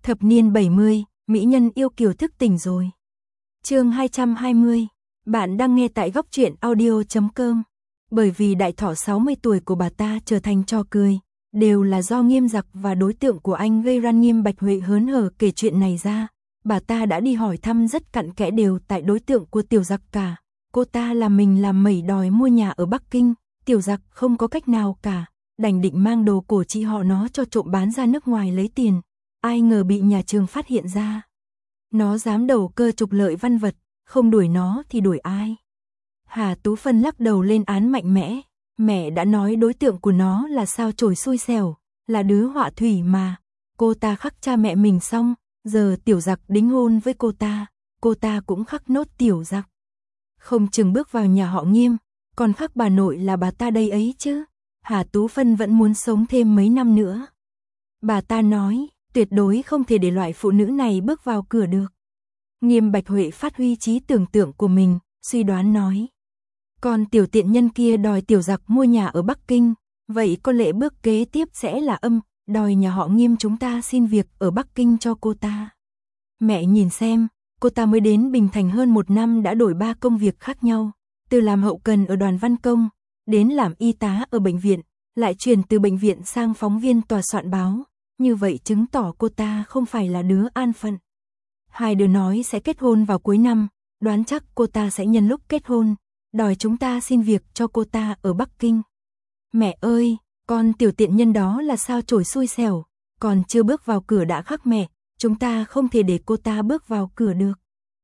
Thập niên 70, mỹ nhân yêu kiều thức tỉnh rồi. Chương 220. Bạn đang nghe tại góc truyện audio.com. Bởi vì đại thọ 60 tuổi của bà ta trở thành trò cười, đều là do Nghiêm Giặc và đối tượng của anh gây ra. Nghiêm Bạch Huệ hớn hở kể chuyện này ra, bà ta đã đi hỏi thăm rất cặn kẽ đều tại đối tượng của Tiểu Giặc cả. Cô ta là mình làm mẩy đòi mua nhà ở Bắc Kinh, Tiểu Giặc không có cách nào cả, đành định mang đồ của chị họ nó cho trộm bán ra nước ngoài lấy tiền. Ai ngờ bị nhà trường phát hiện ra. Nó dám đầu cơ trục lợi văn vật, không đuổi nó thì đuổi ai? Hà Tú Phân lắc đầu lên án mạnh mẽ. Mẹ đã nói đối tượng của nó là sao chổi xui xẻo, là đứa họa thủy mà. Cô ta khắc cha mẹ mình xong, giờ Tiểu Giặc đính hôn với cô ta cũng khắc nốt Tiểu Giặc. Không chừng bước vào nhà họ Nghiêm, còn khắc bà nội là bà ta đây ấy chứ. Hà Tú Phân vẫn muốn sống thêm mấy năm nữa. Bà ta nói, tuyệt đối không thể để loại phụ nữ này bước vào cửa được. Nghiêm Bạch Huệ phát huy trí tưởng tượng của mình, suy đoán nói. Còn tiểu tiện nhân kia đòi Tiểu Giặc mua nhà ở Bắc Kinh, vậy có lẽ bước kế tiếp sẽ là đòi nhà họ Nghiêm chúng ta xin việc ở Bắc Kinh cho cô ta. Mẹ nhìn xem, cô ta mới đến Bình Thành hơn 1 năm đã đổi 3 công việc khác nhau, từ làm hậu cần ở Đoàn Văn Công, đến làm y tá ở bệnh viện, lại chuyển từ bệnh viện sang phóng viên tòa soạn báo. Như vậy chứng tỏ cô ta không phải là đứa an phận. Hai đứa nói sẽ kết hôn vào cuối năm, đoán chắc cô ta sẽ nhân lúc kết hôn, đòi chúng ta xin việc cho cô ta ở Bắc Kinh. Mẹ ơi, con tiểu tiện nhân đó là sao chổi xui xẻo, còn chưa bước vào cửa đã khắc mẹ, chúng ta không thể để cô ta bước vào cửa được.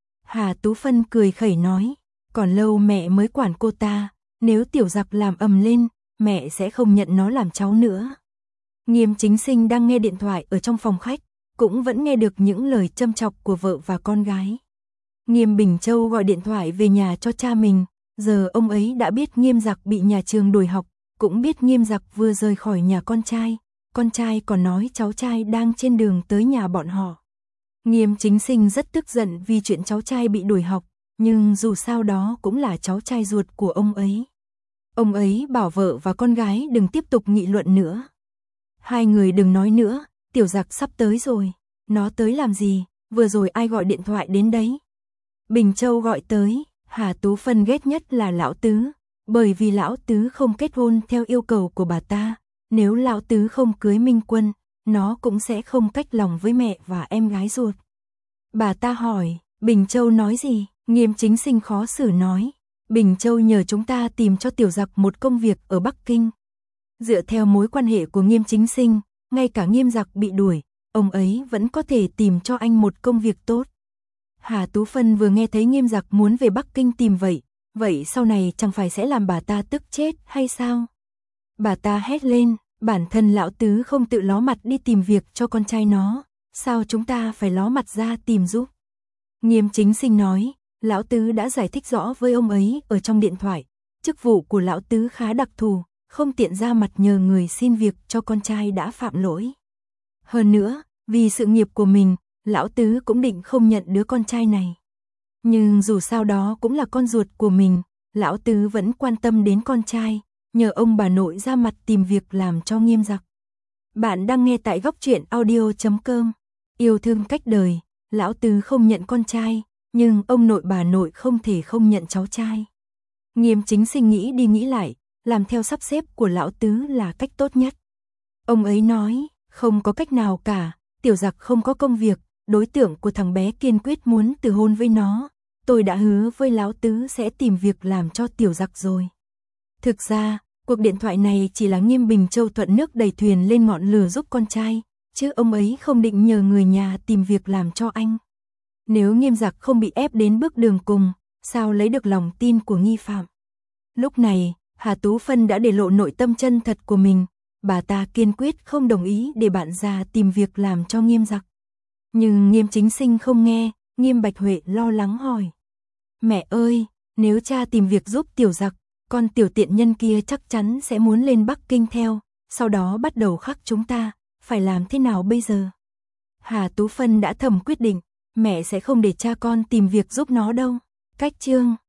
Hà Tú Phân cười khẩy nói, còn lâu mẹ mới quản cô ta, nếu Tiểu Giặc làm ầm lên, mẹ sẽ không nhận nó làm cháu nữa. Nghiêm Chính Sinh đang nghe điện thoại ở trong phòng khách, cũng vẫn nghe được những lời châm chọc của vợ và con gái. Nghiêm Bình Châu gọi điện thoại về nhà cho cha mình, giờ ông ấy đã biết Nghiêm Giặc bị nhà trường đuổi học, cũng biết Nghiêm Giặc vừa rời khỏi nhà con trai còn nói cháu trai đang trên đường tới nhà bọn họ. Nghiêm Chính Sinh rất tức giận vì chuyện cháu trai bị đuổi học, nhưng dù sao đó cũng là cháu trai ruột của ông ấy. Ông ấy bảo vợ và con gái đừng tiếp tục nghị luận nữa. Hai người đừng nói nữa, Tiểu Giặc sắp tới rồi. Nó tới làm gì, vừa rồi ai gọi điện thoại đến đấy? Bình Châu gọi tới. Hà Tú Phân ghét nhất là Lão Tứ, bởi vì Lão Tứ không kết hôn theo yêu cầu của bà ta. Nếu Lão Tứ không cưới Minh Quân, nó cũng sẽ không cách lòng với mẹ và em gái ruột. Bà ta hỏi, Bình Châu nói gì? Nghiêm Chính Sinh khó xử nói, Bình Châu nhờ chúng ta tìm cho Tiểu Giặc một công việc ở Bắc Kinh. Dựa theo mối quan hệ của Nghiêm Chính Sinh, ngay cả Nghiêm Giặc bị đuổi, ông ấy vẫn có thể tìm cho anh một công việc tốt. Hà Tú Phân vừa nghe thấy Nghiêm Giặc muốn về Bắc Kinh tìm vậy sau này chẳng phải sẽ làm bà ta tức chết hay sao? Bà ta hét lên, bản thân Lão Tứ không tự ló mặt đi tìm việc cho con trai nó, sao chúng ta phải ló mặt ra tìm giúp? Nghiêm Chính Sinh nói, Lão Tứ đã giải thích rõ với ông ấy ở trong điện thoại, chức vụ của Lão Tứ khá đặc thù, không tiện ra mặt nhờ người xin việc cho con trai đã phạm lỗi. Hơn nữa, vì sự nghiệp của mình, Lão Tứ cũng định không nhận đứa con trai này. Nhưng dù sao đó cũng là con ruột của mình, Lão Tứ vẫn quan tâm đến con trai, nhờ ông bà nội ra mặt tìm việc làm cho Nghiêm Giặc. Bạn đang nghe tại góc truyện audio.com. Yêu thương cách đời, Lão Tứ không nhận con trai, nhưng ông nội bà nội không thể không nhận cháu trai. Nghiêm Chính Sinh nghĩ đi nghĩ lại, làm theo sắp xếp của Lão Tứ là cách tốt nhất. Ông ấy nói, không có cách nào cả, Tiểu Giặc không có công việc, đối tượng của thằng bé kiên quyết muốn từ hôn với nó. Tôi đã hứa với Lão Tứ sẽ tìm việc làm cho Tiểu Giặc rồi. Thực ra, cuộc điện thoại này chỉ là Nghiêm Bình Châu thuận nước đẩy thuyền lên ngọn lửa giúp con trai, chứ ông ấy không định nhờ người nhà tìm việc làm cho anh. Nếu Nghiêm Giặc không bị ép đến bước đường cùng, sao lấy được lòng tin của nghi phạm? Lúc này, Hà Tú Phân đã để lộ nội tâm chân thật của mình, bà ta kiên quyết không đồng ý để bạn già tìm việc làm cho Nghiêm Giặc. Nhưng Nghiêm Chính Sinh không nghe, Nghiêm Bạch Huệ lo lắng hỏi. Mẹ ơi, nếu cha tìm việc giúp Tiểu Giặc, con tiểu tiện nhân kia chắc chắn sẽ muốn lên Bắc Kinh theo, sau đó bắt đầu khắc chúng ta, phải làm thế nào bây giờ? Hà Tú Phân đã thầm quyết định, mẹ sẽ không để cha con tìm việc giúp nó đâu. Cách chương